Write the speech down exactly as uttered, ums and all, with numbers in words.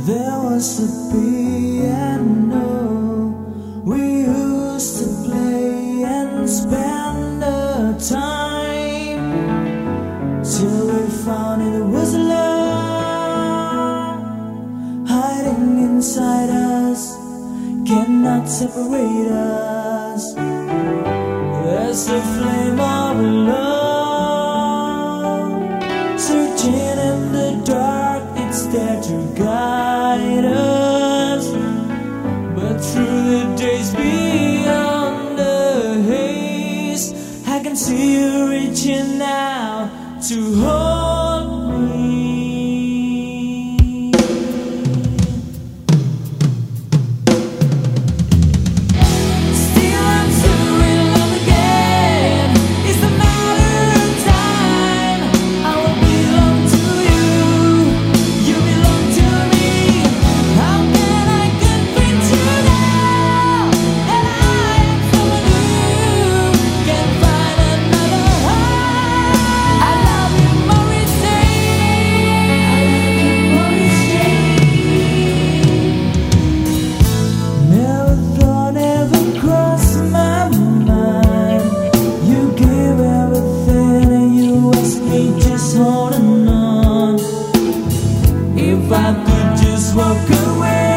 There was a piano we used to play and spend the time till we found it was love hiding inside us, cannot separate us. There's the flame of love searching in the dark, it's there to guide us. But through the days beyond the haze, I can see you reaching out to hold me. Still I'm still in love again. It's a matter of time. I will belong to you, you belong to me. How can I convince you now that I am someone new? Can't find another heart. I love you, Morrissey. I love you, Morrissey. Never thought, never crossed my mind. You gave everything and you asked me just holding on. If I could just walk away.